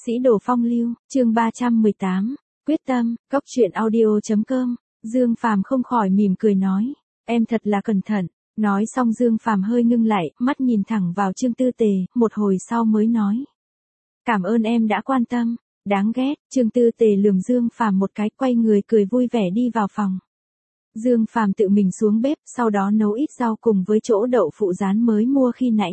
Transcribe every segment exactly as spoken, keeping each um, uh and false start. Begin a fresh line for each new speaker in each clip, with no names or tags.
Sĩ đồ phong lưu, chương ba trăm mười tám, quyết tâm, góc truyện audio chấm com, Dương Phàm không khỏi mỉm cười nói, em thật là cẩn thận. Nói xong Dương Phàm hơi ngưng lại, mắt nhìn thẳng vào Trương Tư Tề, một hồi sau mới nói. Cảm ơn em đã quan tâm, đáng ghét, Trương Tư Tề lườm Dương Phàm một cái, quay người cười vui vẻ đi vào phòng. Dương Phàm tự mình xuống bếp, sau đó nấu ít rau cùng với chỗ đậu phụ rán mới mua khi nãy.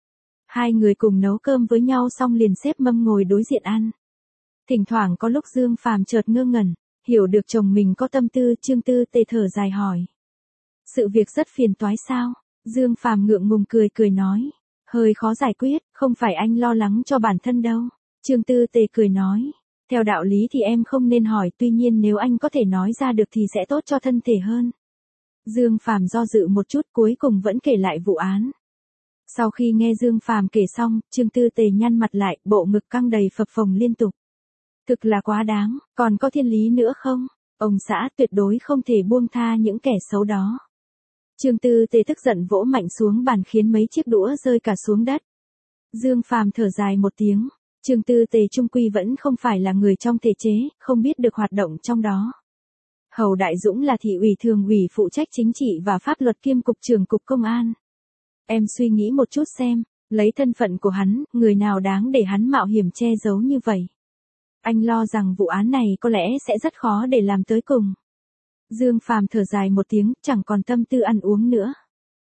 Hai người cùng nấu cơm với nhau xong liền xếp mâm ngồi đối diện ăn. Thỉnh thoảng có lúc Dương Phàm chợt ngơ ngẩn, hiểu được chồng mình có tâm tư, Trương Tư Tề thở dài hỏi. Sự việc rất phiền toái sao? Dương Phàm ngượng ngùng cười cười nói. Hơi khó giải quyết, không phải anh lo lắng cho bản thân đâu. Trương Tư Tề cười nói. Theo đạo lý thì em không nên hỏi, tuy nhiên nếu anh có thể nói ra được thì sẽ tốt cho thân thể hơn. Dương Phàm do dự một chút, cuối cùng vẫn kể lại vụ án. Sau khi nghe Dương Phàm kể xong, Trương Tư Tề nhăn mặt lại, bộ ngực căng đầy phập phồng liên tục. Thực là quá đáng, còn có thiên lý nữa không? Ông xã tuyệt đối không thể buông tha những kẻ xấu đó. Trương Tư Tề tức giận vỗ mạnh xuống bàn khiến mấy chiếc đũa rơi cả xuống đất. Dương Phàm thở dài một tiếng, Trương Tư Tề trung quy vẫn không phải là người trong thể chế, không biết được hoạt động trong đó. Hầu Đại Dũng là thị ủy thường ủy phụ trách chính trị và pháp luật kiêm cục trưởng cục công an. Em suy nghĩ một chút xem, lấy thân phận của hắn, người nào đáng để hắn mạo hiểm che giấu như vậy. Anh lo rằng vụ án này có lẽ sẽ rất khó để làm tới cùng. Dương Phàm thở dài một tiếng, chẳng còn tâm tư ăn uống nữa.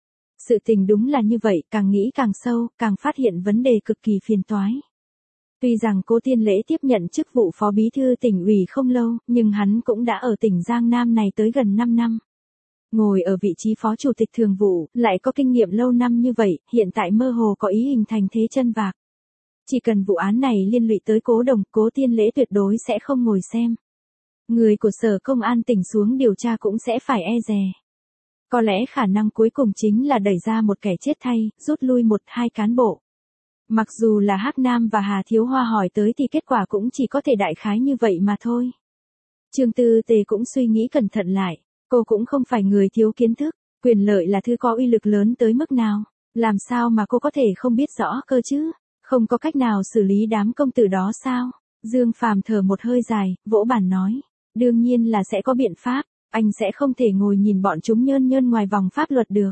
Sự tình đúng là như vậy, càng nghĩ càng sâu, càng phát hiện vấn đề cực kỳ phiền toái. Tuy rằng Cố Tiên Lễ tiếp nhận chức vụ phó bí thư tỉnh ủy không lâu, nhưng hắn cũng đã ở tỉnh Giang Nam này tới gần năm năm. Ngồi ở vị trí phó chủ tịch thường vụ, lại có kinh nghiệm lâu năm như vậy, hiện tại mơ hồ có ý hình thành thế chân vạc. Chỉ cần vụ án này liên lụy tới Cố Đồng, Cố Tiên Lễ tuyệt đối sẽ không ngồi xem. Người của Sở Công an tỉnh xuống điều tra cũng sẽ phải e dè. Có lẽ khả năng cuối cùng chính là đẩy ra một kẻ chết thay, rút lui một hai cán bộ. Mặc dù là Hắc Nam và Hà Thiếu Hoa hỏi tới thì kết quả cũng chỉ có thể đại khái như vậy mà thôi. Trương Tư Tề cũng suy nghĩ cẩn thận lại, cô cũng không phải người thiếu kiến thức, quyền lợi là thứ có uy lực lớn tới mức nào, làm sao mà cô có thể không biết rõ cơ chứ, không có cách nào xử lý đám công tử đó sao? Dương Phàm thở một hơi dài, vỗ bàn nói, đương nhiên là sẽ có biện pháp, anh sẽ không thể ngồi nhìn bọn chúng nhơn nhơn ngoài vòng pháp luật được.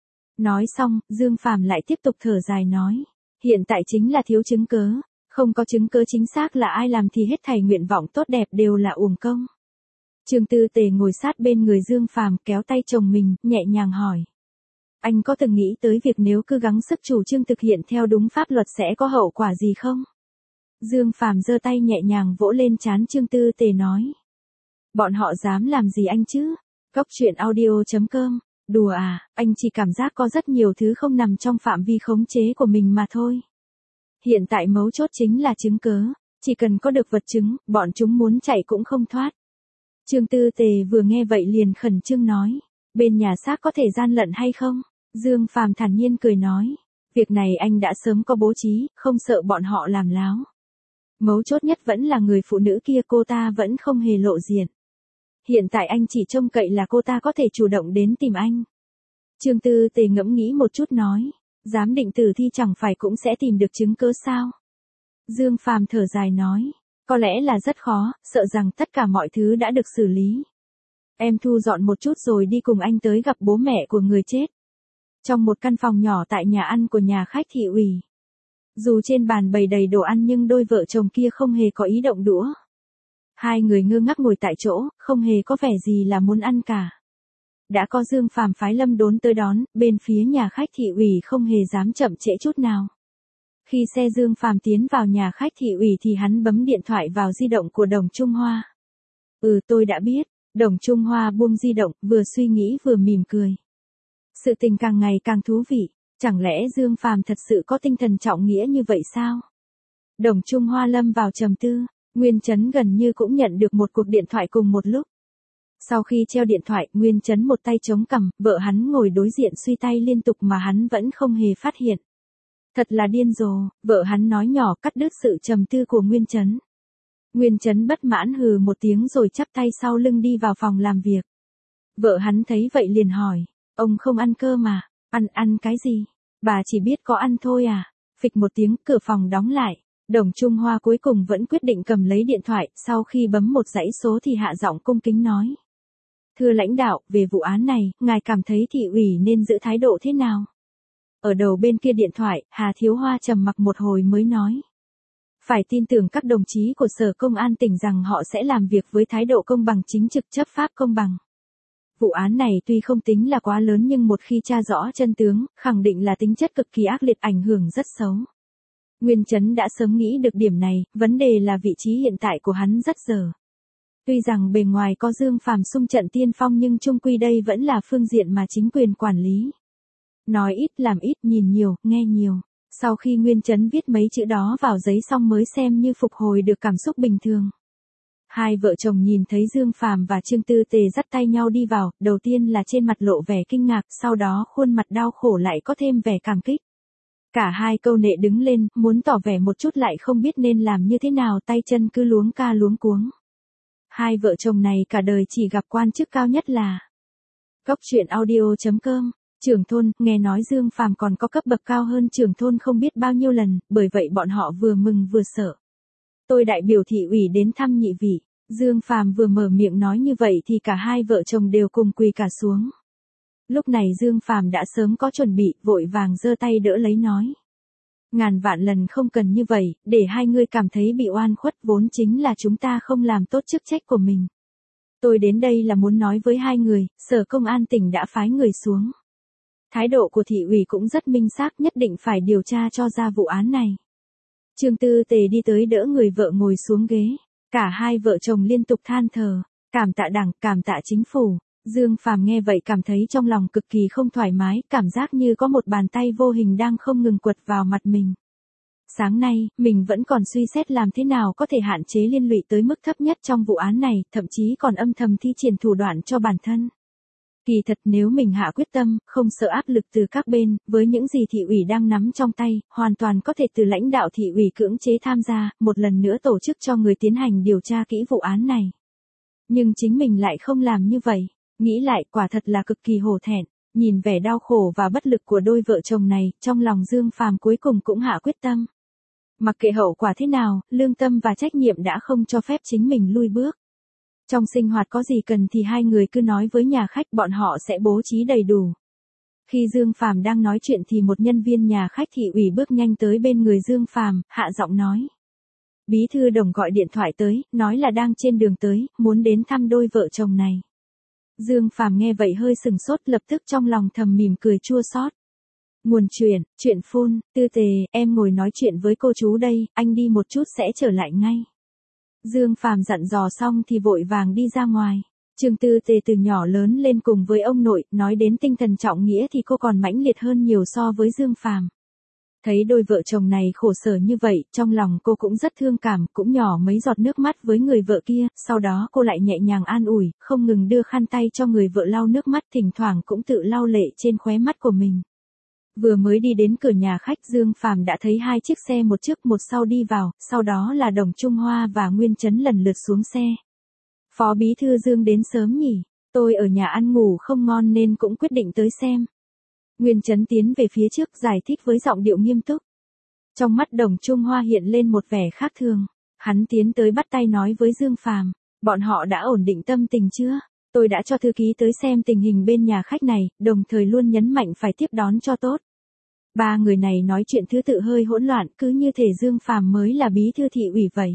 Nói xong, Dương Phàm lại tiếp tục thở dài nói. Hiện tại chính là thiếu chứng cớ, không có chứng cớ chính xác là ai làm thì hết thảy nguyện vọng tốt đẹp đều là uổng công. Trương Tư Tề ngồi sát bên người Dương Phàm, kéo tay chồng mình, nhẹ nhàng hỏi. Anh có từng nghĩ tới việc nếu cứ gắng sức chủ trương thực hiện theo đúng pháp luật sẽ có hậu quả gì không? Dương Phàm giơ tay nhẹ nhàng vỗ lên trán Trương Tư Tề nói. Bọn họ dám làm gì anh chứ? Góc truyện audio chấm com. Đùa à, anh chỉ cảm giác có rất nhiều thứ không nằm trong phạm vi khống chế của mình mà thôi. Hiện tại mấu chốt chính là chứng cớ, chỉ cần có được vật chứng, bọn chúng muốn chạy cũng không thoát. Trương Tư Tề vừa nghe vậy liền khẩn trương nói, bên nhà xác có thể gian lận hay không? Dương Phàm thản nhiên cười nói, việc này anh đã sớm có bố trí, không sợ bọn họ làm láo. Mấu chốt nhất vẫn là người phụ nữ kia, cô ta vẫn không hề lộ diện. Hiện tại anh chỉ trông cậy là cô ta có thể chủ động đến tìm anh. Trương Tư Tề ngẫm nghĩ một chút nói, giám định tử thi chẳng phải cũng sẽ tìm được chứng cớ sao? Dương Phàm thở dài nói, có lẽ là rất khó, sợ rằng tất cả mọi thứ đã được xử lý. Em thu dọn một chút rồi đi cùng anh tới gặp bố mẹ của người chết. Trong một căn phòng nhỏ tại nhà ăn của nhà khách thị ủy. Dù trên bàn bày đầy đồ ăn nhưng đôi vợ chồng kia không hề có ý động đũa. Hai người ngơ ngác ngồi tại chỗ, không hề có vẻ gì là muốn ăn cả. Đã có Dương Phàm phái Lâm Đốn tới đón, bên phía nhà khách thị ủy không hề dám chậm trễ chút nào. Khi xe Dương Phàm tiến vào nhà khách thị ủy thì hắn bấm điện thoại vào di động của Đồng Trung Hoa. Ừ, tôi đã biết. Đồng Trung Hoa buông di động, vừa suy nghĩ vừa mỉm cười. Sự tình càng ngày càng thú vị, chẳng lẽ Dương Phàm thật sự có tinh thần trọng nghĩa như vậy sao? Đồng Trung Hoa lâm vào trầm tư. Nguyên Chấn gần như cũng nhận được một cuộc điện thoại cùng một lúc. Sau khi treo điện thoại, Nguyên Chấn một tay chống cằm, vợ hắn ngồi đối diện suy tay liên tục mà hắn vẫn không hề phát hiện. Thật là điên rồ, vợ hắn nói nhỏ cắt đứt sự trầm tư của Nguyên Chấn. Nguyên Chấn bất mãn hừ một tiếng rồi chắp tay sau lưng đi vào phòng làm việc. Vợ hắn thấy vậy liền hỏi, ông không ăn cơm à? Ăn ăn cái gì? Bà chỉ biết có ăn thôi à? Phịch một tiếng, cửa phòng đóng lại. Đồng Trung Hoa cuối cùng vẫn quyết định cầm lấy điện thoại, sau khi bấm một dãy số thì hạ giọng cung kính nói. Thưa lãnh đạo, về vụ án này, ngài cảm thấy thị ủy nên giữ thái độ thế nào? Ở đầu bên kia điện thoại, Hà Thiếu Hoa trầm mặc một hồi mới nói. Phải tin tưởng các đồng chí của Sở Công an tỉnh rằng họ sẽ làm việc với thái độ công bằng chính trực chấp pháp công bằng. Vụ án này tuy không tính là quá lớn nhưng một khi tra rõ chân tướng, khẳng định là tính chất cực kỳ ác liệt ảnh hưởng rất xấu. Nguyên Chấn đã sớm nghĩ được điểm này, vấn đề là vị trí hiện tại của hắn rất dở. Tuy rằng bề ngoài có Dương Phàm xung trận tiên phong nhưng chung quy đây vẫn là phương diện mà chính quyền quản lý. Nói ít làm ít, nhìn nhiều, nghe nhiều. Sau khi Nguyên Chấn viết mấy chữ đó vào giấy xong mới xem như phục hồi được cảm xúc bình thường. Hai vợ chồng nhìn thấy Dương Phàm và Trương Tư Tề dắt tay nhau đi vào, đầu tiên là trên mặt lộ vẻ kinh ngạc, sau đó khuôn mặt đau khổ lại có thêm vẻ cảm kích. Cả hai câu nệ đứng lên, muốn tỏ vẻ một chút lại không biết nên làm như thế nào, tay chân cứ luống ca luống cuống. Hai vợ chồng này cả đời chỉ gặp quan chức cao nhất là Cốc truyện audio chấm com, trưởng thôn, nghe nói Dương Phàm còn có cấp bậc cao hơn trưởng thôn không biết bao nhiêu lần, bởi vậy bọn họ vừa mừng vừa sợ. Tôi đại biểu thị ủy đến thăm nhị vị. Dương Phàm vừa mở miệng nói như vậy thì cả hai vợ chồng đều cùng quỳ cả xuống. Lúc này Dương Phàm đã sớm có chuẩn bị, vội vàng giơ tay đỡ lấy nói. Ngàn vạn lần không cần như vậy, để hai người cảm thấy bị oan khuất, vốn chính là chúng ta không làm tốt chức trách của mình. Tôi đến đây là muốn nói với hai người, Sở Công an tỉnh đã phái người xuống. Thái độ của thị ủy cũng rất minh xác, nhất định phải điều tra cho ra vụ án này. Trương Tư Tề đi tới đỡ người vợ ngồi xuống ghế. Cả hai vợ chồng liên tục than thở, cảm tạ Đảng, cảm tạ chính phủ. Dương Phàm nghe vậy cảm thấy trong lòng cực kỳ không thoải mái, cảm giác như có một bàn tay vô hình đang không ngừng quật vào mặt mình. Sáng nay, mình vẫn còn suy xét làm thế nào có thể hạn chế liên lụy tới mức thấp nhất trong vụ án này, thậm chí còn âm thầm thi triển thủ đoạn cho bản thân. Kỳ thật nếu mình hạ quyết tâm, không sợ áp lực từ các bên, với những gì thị ủy đang nắm trong tay, hoàn toàn có thể từ lãnh đạo thị ủy cưỡng chế tham gia, một lần nữa tổ chức cho người tiến hành điều tra kỹ vụ án này. Nhưng chính mình lại không làm như vậy, nghĩ lại quả thật là cực kỳ hổ thẹn, nhìn vẻ đau khổ và bất lực của đôi vợ chồng này, trong lòng Dương Phàm cuối cùng cũng hạ quyết tâm. Mặc kệ hậu quả thế nào, lương tâm và trách nhiệm đã không cho phép chính mình lui bước. Trong sinh hoạt có gì cần thì hai người cứ nói với nhà khách, bọn họ sẽ bố trí đầy đủ. Khi Dương Phàm đang nói chuyện thì một nhân viên nhà khách thị ủy bước nhanh tới bên người Dương Phàm, hạ giọng nói. Bí thư Đồng gọi điện thoại tới, nói là đang trên đường tới, muốn đến thăm đôi vợ chồng này. Dương Phàm nghe vậy hơi sừng sốt, lập tức trong lòng thầm mỉm cười chua xót. Nguồn chuyện, chuyện phun, Tư Tề, em ngồi nói chuyện với cô chú đây, anh đi một chút sẽ trở lại ngay. Dương Phàm dặn dò xong thì vội vàng đi ra ngoài. Trương Tư Tề từ nhỏ lớn lên cùng với ông nội, nói đến tinh thần trọng nghĩa thì cô còn mãnh liệt hơn nhiều so với Dương Phàm. Thấy đôi vợ chồng này khổ sở như vậy, trong lòng cô cũng rất thương cảm, cũng nhỏ mấy giọt nước mắt với người vợ kia, sau đó cô lại nhẹ nhàng an ủi, không ngừng đưa khăn tay cho người vợ lau nước mắt, thỉnh thoảng cũng tự lau lệ trên khóe mắt của mình. Vừa mới đi đến cửa nhà khách, Dương Phàm đã thấy hai chiếc xe một trước một sau đi vào, sau đó là Đồng Trung Hoa và Nguyên Chấn lần lượt xuống xe. Phó bí thư Dương đến sớm nhỉ, tôi ở nhà ăn ngủ không ngon nên cũng quyết định tới xem. Nguyên Chấn tiến về phía trước giải thích với giọng điệu nghiêm túc. Trong mắt Đồng Trung Hoa hiện lên một vẻ khác thường, hắn tiến tới bắt tay nói với Dương Phàm, bọn họ đã ổn định tâm tình chưa? Tôi đã cho thư ký tới xem tình hình bên nhà khách này, đồng thời luôn nhấn mạnh phải tiếp đón cho tốt. Ba người này nói chuyện thứ tự hơi hỗn loạn, cứ như thể Dương Phàm mới là bí thư thị ủy vậy.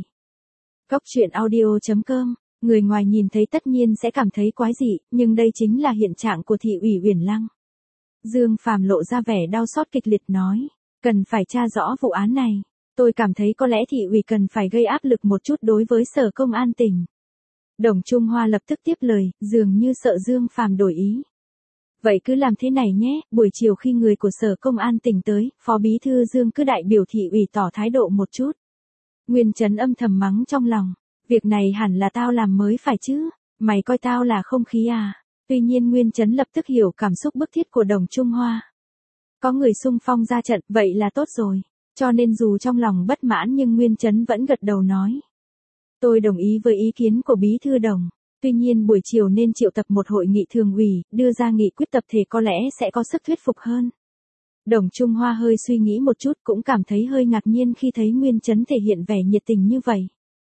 Cốc truyện audio chấm com, người ngoài nhìn thấy tất nhiên sẽ cảm thấy quái dị, nhưng đây chính là hiện trạng của thị ủy Uyển Lăng. Dương Phàm lộ ra vẻ đau xót kịch liệt nói, cần phải tra rõ vụ án này. Tôi cảm thấy có lẽ thị ủy cần phải gây áp lực một chút đối với Sở Công an tỉnh. Đồng Trung Hoa lập tức tiếp lời, dường như sợ Dương Phàm đổi ý. Vậy cứ làm thế này nhé, buổi chiều khi người của Sở Công an tỉnh tới, Phó Bí thư Dương cứ đại biểu thị ủy tỏ thái độ một chút. Nguyên Chấn âm thầm mắng trong lòng, việc này hẳn là tao làm mới phải chứ, mày coi tao là không khí à. Tuy nhiên Nguyên Chấn lập tức hiểu cảm xúc bức thiết của Đồng Trung Hoa. Có người xung phong ra trận, vậy là tốt rồi, cho nên dù trong lòng bất mãn nhưng Nguyên Chấn vẫn gật đầu nói. Tôi đồng ý với ý kiến của Bí thư Đồng. Tuy nhiên buổi chiều nên triệu tập một hội nghị thường ủy, đưa ra nghị quyết tập thể có lẽ sẽ có sức thuyết phục hơn. Đồng Trung Hoa hơi suy nghĩ một chút cũng cảm thấy hơi ngạc nhiên khi thấy Nguyên Chấn thể hiện vẻ nhiệt tình như vậy.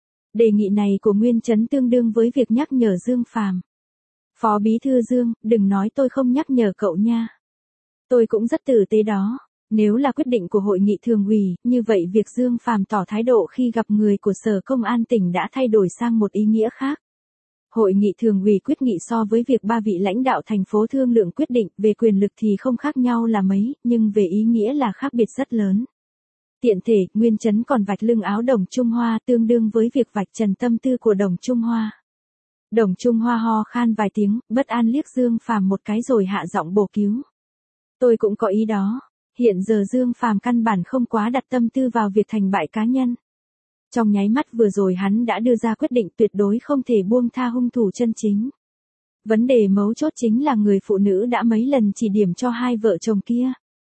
Đề nghị này của Nguyên Chấn tương đương với việc nhắc nhở Dương Phàm. Phó Bí thư Dương, đừng nói tôi không nhắc nhở cậu nha. Tôi cũng rất tử tế đó. Nếu là quyết định của hội nghị thường ủy, như vậy việc Dương Phàm tỏ thái độ khi gặp người của Sở Công an tỉnh đã thay đổi sang một ý nghĩa khác. Hội nghị thường ủy quyết nghị so với việc ba vị lãnh đạo thành phố thương lượng quyết định về quyền lực thì không khác nhau là mấy, nhưng về ý nghĩa là khác biệt rất lớn. Tiện thể, Nguyên Chấn còn vạch lưng áo Đồng Trung Hoa tương đương với việc vạch trần tâm tư của Đồng Trung Hoa. Đồng Trung Hoa ho khan vài tiếng, bất an liếc Dương Phàm một cái rồi hạ giọng bổ cứu. Tôi cũng có ý đó. Hiện giờ Dương Phàm căn bản không quá đặt tâm tư vào việc thành bại cá nhân. Trong nháy mắt vừa rồi hắn đã đưa ra quyết định tuyệt đối không thể buông tha hung thủ chân chính. Vấn đề mấu chốt chính là người phụ nữ đã mấy lần chỉ điểm cho hai vợ chồng kia.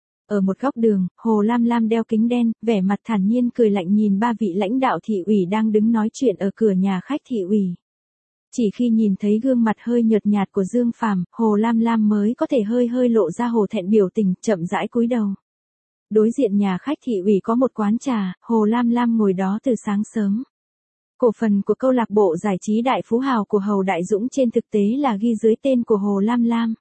Ở một góc đường, Hồ Lam Lam đeo kính đen, vẻ mặt thản nhiên cười lạnh nhìn ba vị lãnh đạo thị ủy đang đứng nói chuyện ở cửa nhà khách thị ủy. Chỉ khi nhìn thấy gương mặt hơi nhợt nhạt của Dương Phàm, Hồ Lam Lam mới có thể hơi hơi lộ ra hổ thẹn biểu tình, chậm rãi cúi đầu. Đối diện nhà khách thị ủy có một quán trà, Hồ Lam Lam ngồi đó từ sáng sớm. Cổ phần của câu lạc bộ giải trí Đại Phú Hào của Hầu Đại Dũng trên thực tế là ghi dưới tên của Hồ Lam Lam.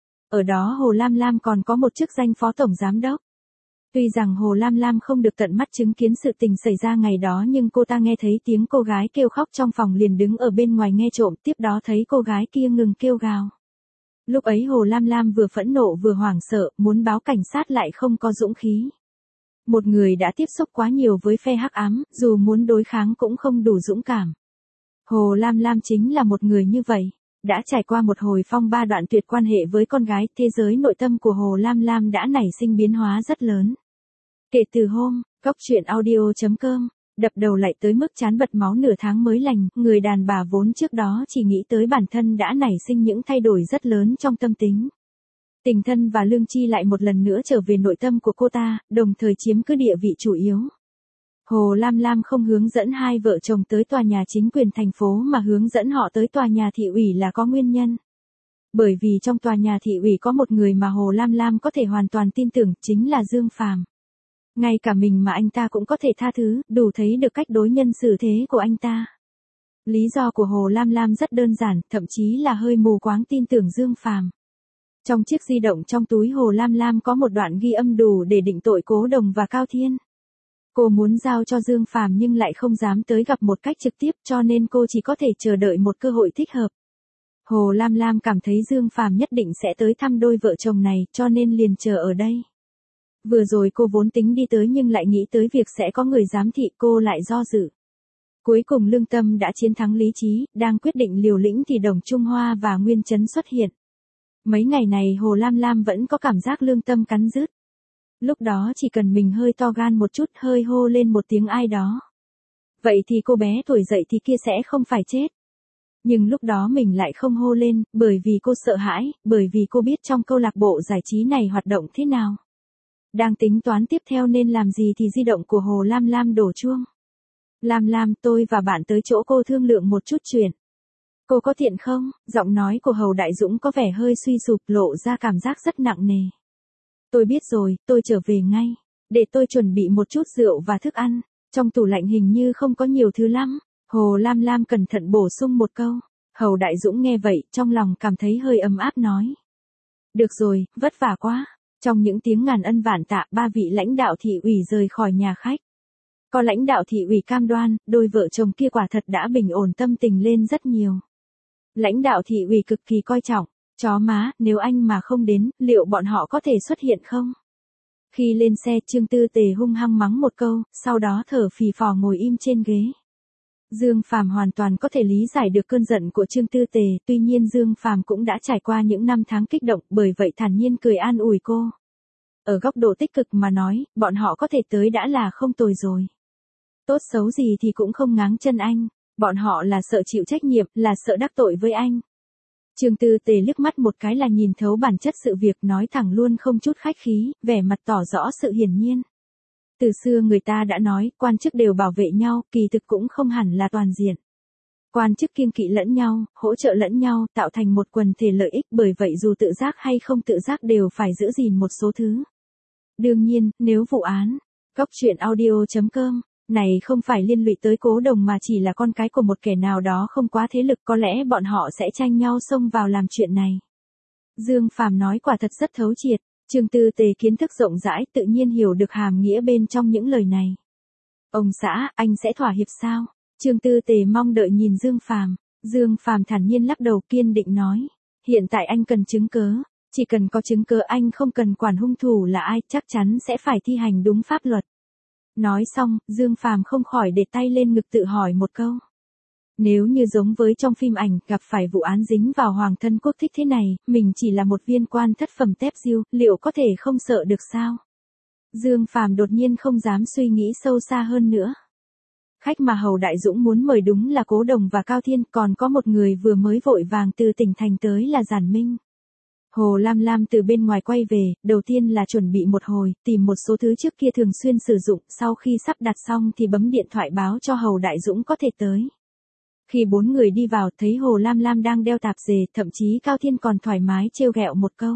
Ở đó Hồ Lam Lam còn có một chức danh phó tổng giám đốc. Tuy rằng Hồ Lam Lam không được tận mắt chứng kiến sự tình xảy ra ngày đó nhưng cô ta nghe thấy tiếng cô gái kêu khóc trong phòng liền đứng ở bên ngoài nghe trộm, tiếp đó thấy cô gái kia ngừng kêu gào. Lúc ấy Hồ Lam Lam vừa phẫn nộ vừa hoảng sợ, muốn báo cảnh sát lại không có dũng khí. Một người đã tiếp xúc quá nhiều với phe hắc ám, dù muốn đối kháng cũng không đủ dũng cảm. Hồ Lam Lam chính là một người như vậy. Đã trải qua một hồi phong ba đoạn tuyệt quan hệ với con gái, thế giới nội tâm của Hồ Lam Lam đã nảy sinh biến hóa rất lớn. Kể từ hôm, Cóc Truyện Audio chấm com, đập đầu lại tới mức chán bật máu nửa tháng mới lành, người đàn bà vốn trước đó chỉ nghĩ tới bản thân đã nảy sinh những thay đổi rất lớn trong tâm tính. Tình thân và lương tri lại một lần nữa trở về nội tâm của cô ta, đồng thời chiếm cứ địa vị chủ yếu. Hồ Lam Lam không hướng dẫn hai vợ chồng tới tòa nhà chính quyền thành phố mà hướng dẫn họ tới tòa nhà thị ủy là có nguyên nhân. Bởi vì trong tòa nhà thị ủy có một người mà Hồ Lam Lam có thể hoàn toàn tin tưởng, chính là Dương Phàm. Ngay cả mình mà anh ta cũng có thể tha thứ, đủ thấy được cách đối nhân xử thế của anh ta. Lý do của Hồ Lam Lam rất đơn giản, thậm chí là hơi mù quáng tin tưởng Dương Phàm. Trong chiếc di động trong túi Hồ Lam Lam có một đoạn ghi âm đủ để định tội Cố Đồng và Cao Thiên. Cô muốn giao cho Dương Phàm nhưng lại không dám tới gặp một cách trực tiếp cho nên cô chỉ có thể chờ đợi một cơ hội thích hợp. Hồ Lam Lam cảm thấy Dương Phàm nhất định sẽ tới thăm đôi vợ chồng này cho nên liền chờ ở đây. Vừa rồi cô vốn tính đi tới nhưng lại nghĩ tới việc sẽ có người giám thị, cô lại do dự. Cuối cùng lương tâm đã chiến thắng lý trí, đang quyết định liều lĩnh thì Đồng Trung Hoa và Nguyên Chấn xuất hiện. Mấy ngày này Hồ Lam Lam vẫn có cảm giác lương tâm cắn rứt. Lúc đó chỉ cần mình hơi to gan một chút, hơi hô lên một tiếng ai đó. Vậy thì cô bé tuổi dậy thì kia sẽ không phải chết. Nhưng lúc đó mình lại không hô lên, bởi vì cô sợ hãi, bởi vì cô biết trong câu lạc bộ giải trí này hoạt động thế nào. Đang tính toán tiếp theo nên làm gì thì di động của Hồ Lam Lam đổ chuông. Lam Lam, tôi và bạn tới chỗ cô thương lượng một chút chuyện. Cô có tiện không? Giọng nói của Hầu Đại Dũng có vẻ hơi suy sụp, lộ ra cảm giác rất nặng nề. Tôi biết rồi, tôi trở về ngay. Để tôi chuẩn bị một chút rượu và thức ăn. Trong tủ lạnh hình như không có nhiều thứ lắm. Hồ Lam Lam cẩn thận bổ sung một câu. Hầu Đại Dũng nghe vậy, trong lòng cảm thấy hơi ấm áp nói. Được rồi, vất vả quá. Trong những tiếng ngàn ân vạn tạ, ba vị lãnh đạo thị ủy rời khỏi nhà khách. Có lãnh đạo thị ủy cam đoan, đôi vợ chồng kia quả thật đã bình ổn tâm tình lên rất nhiều. Lãnh đạo thị ủy cực kỳ coi trọng. Chó má, nếu anh mà không đến, liệu bọn họ có thể xuất hiện không? Khi lên xe, Trương Tư Tề hung hăng mắng một câu, sau đó thở phì phò ngồi im trên ghế. Dương Phàm hoàn toàn có thể lý giải được cơn giận của Trương Tư Tề, tuy nhiên Dương Phàm cũng đã trải qua những năm tháng kích động, bởi vậy thản nhiên cười an ủi cô. Ở góc độ tích cực mà nói, bọn họ có thể tới đã là không tồi rồi. Tốt xấu gì thì cũng không ngáng chân anh, bọn họ là sợ chịu trách nhiệm, là sợ đắc tội với anh. Trương Tư Tề liếc mắt một cái là nhìn thấu bản chất sự việc, nói thẳng luôn không chút khách khí, vẻ mặt tỏ rõ sự hiển nhiên. Từ xưa người ta đã nói, quan chức đều bảo vệ nhau, kỳ thực cũng không hẳn là toàn diện. Quan chức kiêng kỵ lẫn nhau, hỗ trợ lẫn nhau, tạo thành một quần thể lợi ích, bởi vậy dù tự giác hay không tự giác đều phải giữ gìn một số thứ. Đương nhiên, nếu vụ án, Cóc truyện audio chấm com này không phải liên lụy tới Cố Đồng mà chỉ là con cái của một kẻ nào đó không quá thế lực, có lẽ bọn họ sẽ tranh nhau xông vào làm chuyện này. Dương Phàm nói quả thật rất thấu triệt, Trương Tư Tề kiến thức rộng rãi tự nhiên hiểu được hàm nghĩa bên trong những lời này. Ông xã, anh sẽ thỏa hiệp sao? Trương Tư Tề mong đợi nhìn Dương Phàm. Dương Phàm thản nhiên lắc đầu kiên định nói. Hiện tại anh cần chứng cớ, chỉ cần có chứng cớ anh không cần quản hung thủ là ai, chắc chắn sẽ phải thi hành đúng pháp luật. Nói xong, Dương Phàm không khỏi để tay lên ngực tự hỏi một câu. Nếu như giống với trong phim ảnh, gặp phải vụ án dính vào hoàng thân quốc thích thế này, mình chỉ là một viên quan thất phẩm tép diêu, liệu có thể không sợ được sao? Dương Phàm đột nhiên không dám suy nghĩ sâu xa hơn nữa. Khách mà Hầu Đại Dũng muốn mời đúng là Cố Đồng và Cao Thiên, còn có một người vừa mới vội vàng từ tỉnh thành tới là Giản Minh. Hồ Lam Lam từ bên ngoài quay về, đầu tiên là chuẩn bị một hồi, tìm một số thứ trước kia thường xuyên sử dụng, sau khi sắp đặt xong thì bấm điện thoại báo cho Hầu Đại Dũng có thể tới. Khi bốn người đi vào thấy Hồ Lam Lam đang đeo tạp dề, thậm chí Cao Thiên còn thoải mái trêu ghẹo một câu.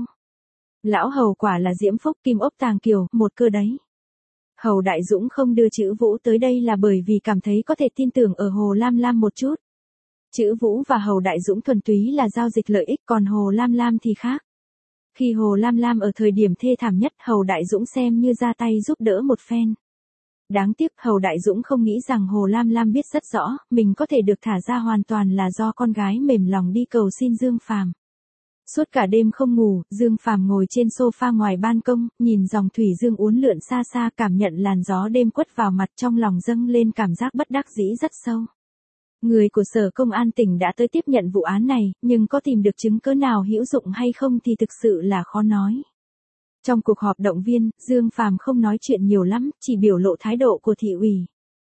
Lão Hầu quả là diễm phúc kim ốc tàng kiều, một cơ đấy. Hầu Đại Dũng không đưa chữ Vũ tới đây là bởi vì cảm thấy có thể tin tưởng ở Hồ Lam Lam một chút. Chữ Vũ và Hầu Đại Dũng thuần túy là giao dịch lợi ích, còn Hồ Lam Lam thì khác. Khi Hồ Lam Lam ở thời điểm thê thảm nhất, Hầu Đại Dũng xem như ra tay giúp đỡ một phen. Đáng tiếc Hầu Đại Dũng không nghĩ rằng Hồ Lam Lam biết rất rõ, mình có thể được thả ra hoàn toàn là do con gái mềm lòng đi cầu xin Dương Phàm. Suốt cả đêm không ngủ, Dương Phàm ngồi trên sofa ngoài ban công, nhìn dòng thủy dương uốn lượn xa xa, cảm nhận làn gió đêm quất vào mặt, trong lòng dâng lên cảm giác bất đắc dĩ rất sâu. Người của Sở Công an tỉnh đã tới tiếp nhận vụ án này, nhưng có tìm được chứng cứ nào hữu dụng hay không thì thực sự là khó nói. Trong cuộc họp động viên, Dương Phàm không nói chuyện nhiều lắm, chỉ biểu lộ thái độ của thị ủy.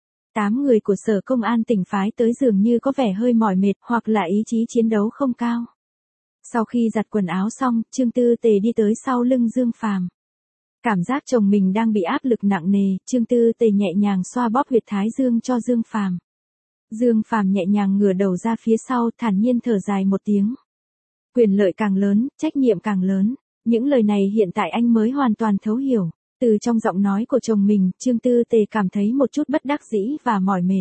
Tám người của Sở Công an tỉnh phái tới dường như có vẻ hơi mỏi mệt hoặc là ý chí chiến đấu không cao. Sau khi giặt quần áo xong, Trương Tư Tề đi tới sau lưng Dương Phàm. Cảm giác chồng mình đang bị áp lực nặng nề, Trương Tư Tề nhẹ nhàng xoa bóp huyệt thái dương cho Dương Phàm. Dương Phàm nhẹ nhàng ngửa đầu ra phía sau, thản nhiên thở dài một tiếng. Quyền lợi càng lớn, trách nhiệm càng lớn. Những lời này hiện tại anh mới hoàn toàn thấu hiểu. Từ trong giọng nói của chồng mình, Trương Tư Tề cảm thấy một chút bất đắc dĩ và mỏi mệt.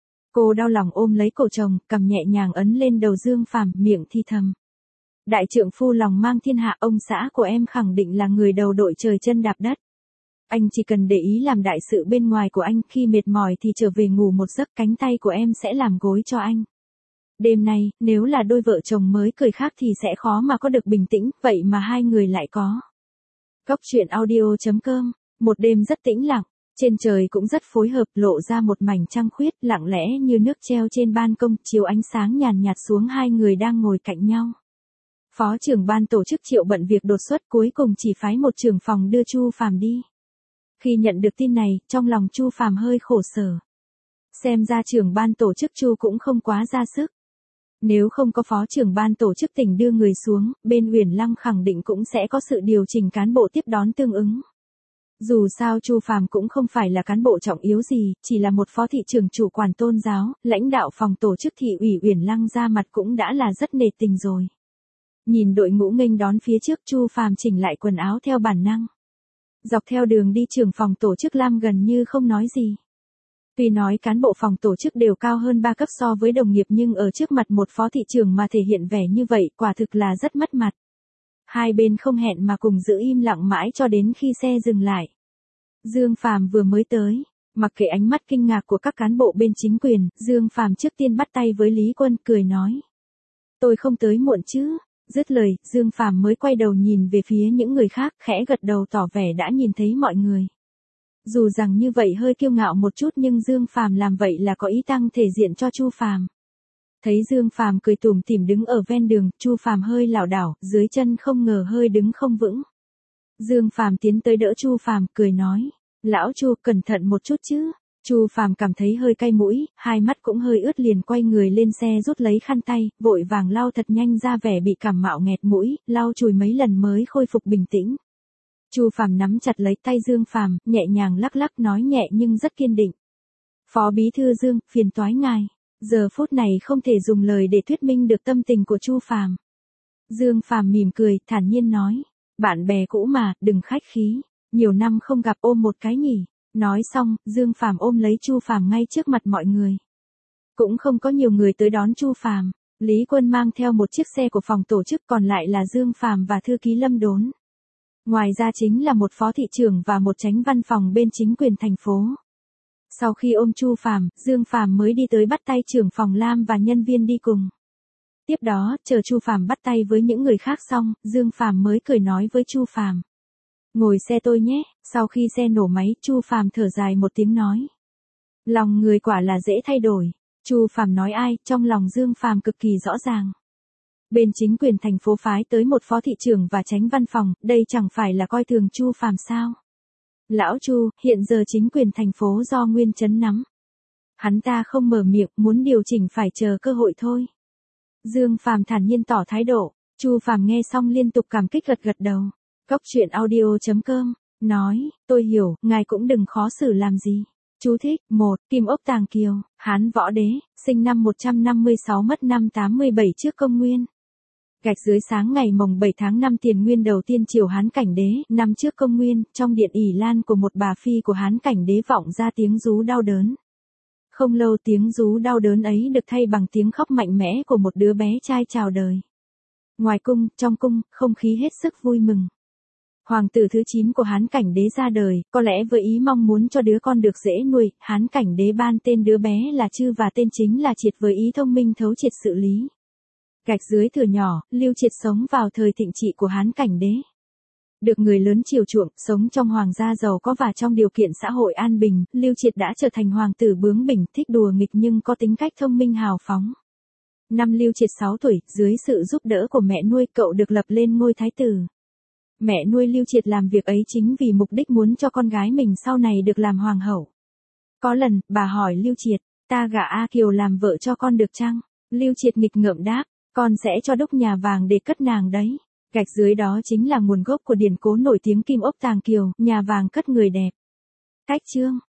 Cô đau lòng ôm lấy cổ chồng, cầm nhẹ nhàng ấn lên đầu Dương Phàm, miệng thi thầm. Đại trượng phu lòng mang thiên hạ, ông xã của em khẳng định là người đầu đội trời chân đạp đất. Anh chỉ cần để ý làm đại sự bên ngoài của anh, khi mệt mỏi thì trở về ngủ một giấc, cánh tay của em sẽ làm gối cho anh. Đêm nay, nếu là đôi vợ chồng mới cười khác thì sẽ khó mà có được bình tĩnh, vậy mà hai người lại có. Cóc truyện audio chấm com, một đêm rất tĩnh lặng, trên trời cũng rất phối hợp, lộ ra một mảnh trăng khuyết, lặng lẽ như nước treo trên ban công, chiếu ánh sáng nhàn nhạt xuống hai người đang ngồi cạnh nhau. Phó trưởng ban tổ chức Triệu bận việc đột xuất, cuối cùng chỉ phái một trưởng phòng đưa Chu Phàm đi. Khi nhận được tin này, trong lòng Chu Phàm hơi khổ sở. Xem ra trưởng ban tổ chức Chu cũng không quá ra sức. Nếu không có phó trưởng ban tổ chức tỉnh đưa người xuống, bên Uyển Lăng khẳng định cũng sẽ có sự điều chỉnh cán bộ tiếp đón tương ứng. Dù sao Chu Phàm cũng không phải là cán bộ trọng yếu gì, chỉ là một phó thị trưởng chủ quản tôn giáo, lãnh đạo phòng tổ chức thị ủy Uyển Lăng ra mặt cũng đã là rất nể tình rồi. Nhìn đội ngũ nghênh đón phía trước, Chu Phàm chỉnh lại quần áo theo bản năng. Dọc theo đường đi, trưởng phòng tổ chức Lam gần như không nói gì. Tuy nói cán bộ phòng tổ chức đều cao hơn ba cấp so với đồng nghiệp, nhưng ở trước mặt một phó thị trưởng mà thể hiện vẻ như vậy quả thực là rất mất mặt. Hai bên không hẹn mà cùng giữ im lặng mãi cho đến khi xe dừng lại. Dương Phàm vừa mới tới, mặc kệ ánh mắt kinh ngạc của các cán bộ bên chính quyền, Dương Phàm trước tiên bắt tay với Lý Quân, cười nói. Tôi không tới muộn chứ? Dứt lời, Dương Phàm mới quay đầu nhìn về phía những người khác, khẽ gật đầu tỏ vẻ đã nhìn thấy mọi người. Dù rằng như vậy hơi kiêu ngạo một chút, nhưng Dương Phàm làm vậy là có ý tăng thể diện cho Chu Phàm. Thấy Dương Phàm cười tủm tỉm đứng ở ven đường, Chu Phàm hơi lảo đảo, dưới chân không ngờ hơi đứng không vững. Dương Phàm tiến tới đỡ Chu Phàm, cười nói: "Lão Chu, cẩn thận một chút chứ." Chu Phàm cảm thấy hơi cay mũi, hai mắt cũng hơi ướt, liền quay người lên xe rút lấy khăn tay, vội vàng lau thật nhanh ra vẻ bị cảm mạo nghẹt mũi, lau chùi mấy lần mới khôi phục bình tĩnh. Chu Phàm nắm chặt lấy tay Dương Phàm, nhẹ nhàng lắc lắc, nói nhẹ nhưng rất kiên định: "Phó bí thư Dương, phiền toái ngài." Giờ phút này không thể dùng lời để thuyết minh được tâm tình của Chu Phàm. Dương Phàm mỉm cười, thản nhiên nói: "Bạn bè cũ mà, đừng khách khí." Nhiều năm không gặp ôm một cái nhỉ. Nói xong, Dương Phàm ôm lấy Chu Phàm ngay trước mặt mọi người. Cũng không có nhiều người tới đón Chu Phàm. Lý Quân mang theo một chiếc xe của phòng tổ chức, còn lại là Dương Phàm và thư ký Lâm Đốn. Ngoài ra chính là một phó thị trưởng và một chánh văn phòng bên chính quyền thành phố. Sau khi ôm Chu Phàm, Dương Phàm mới đi tới bắt tay trưởng phòng Lam và nhân viên đi cùng. Tiếp đó, chờ Chu Phàm bắt tay với những người khác xong, Dương Phàm mới cười nói với Chu Phàm. Ngồi xe tôi nhé. Sau khi xe nổ máy, Chu Phàm thở dài một tiếng nói. Lòng người quả là dễ thay đổi. Chu Phàm nói ai, trong lòng Dương Phàm cực kỳ rõ ràng. Bên chính quyền thành phố phái tới một phó thị trưởng và chánh văn phòng, đây chẳng phải là coi thường Chu Phàm sao? Lão Chu, hiện giờ chính quyền thành phố do Nguyên Chấn nắm. Hắn ta không mở miệng, muốn điều chỉnh phải chờ cơ hội thôi. Dương Phàm thản nhiên tỏ thái độ. Chu Phàm nghe xong liên tục cảm kích gật gật đầu. Cóc truyện audio chấm com nói, tôi hiểu, ngài cũng đừng khó xử làm gì. Chú thích, một, Kim Ốc Tàng Kiều, Hán Võ Đế, sinh năm một trăm năm mươi sáu mất năm tám mươi bảy trước công nguyên. Gạch dưới sáng ngày mồng bảy tháng năm tiền nguyên đầu tiên triều Hán Cảnh Đế, năm trước công nguyên, trong điện ỷ lan của một bà phi của Hán Cảnh Đế vọng ra tiếng rú đau đớn. Không lâu tiếng rú đau đớn ấy được thay bằng tiếng khóc mạnh mẽ của một đứa bé trai chào đời. Ngoài cung, trong cung, không khí hết sức vui mừng. Hoàng tử thứ chín của Hán Cảnh Đế ra đời, có lẽ với ý mong muốn cho đứa con được dễ nuôi, Hán Cảnh Đế ban tên đứa bé là Chư và tên chính là Triệt với ý thông minh thấu triệt sự lý. Gạch dưới thửa nhỏ, Lưu Triệt sống vào thời thịnh trị của Hán Cảnh Đế. Được người lớn chiều chuộng, sống trong hoàng gia giàu có và trong điều kiện xã hội an bình, Lưu Triệt đã trở thành hoàng tử bướng bỉnh, thích đùa nghịch nhưng có tính cách thông minh hào phóng. Năm Lưu Triệt sáu tuổi, dưới sự giúp đỡ của mẹ nuôi, cậu được lập lên ngôi thái tử. Mẹ nuôi Lưu Triệt làm việc ấy chính vì mục đích muốn cho con gái mình sau này được làm hoàng hậu. Có lần, bà hỏi Lưu Triệt, ta gả A Kiều làm vợ cho con được chăng? Lưu Triệt nghịch ngợm đáp, con sẽ cho đúc nhà vàng để cất nàng đấy. Gạch dưới đó chính là nguồn gốc của điển cố nổi tiếng Kim Ốc Tàng Kiều, nhà vàng cất người đẹp. Cách chương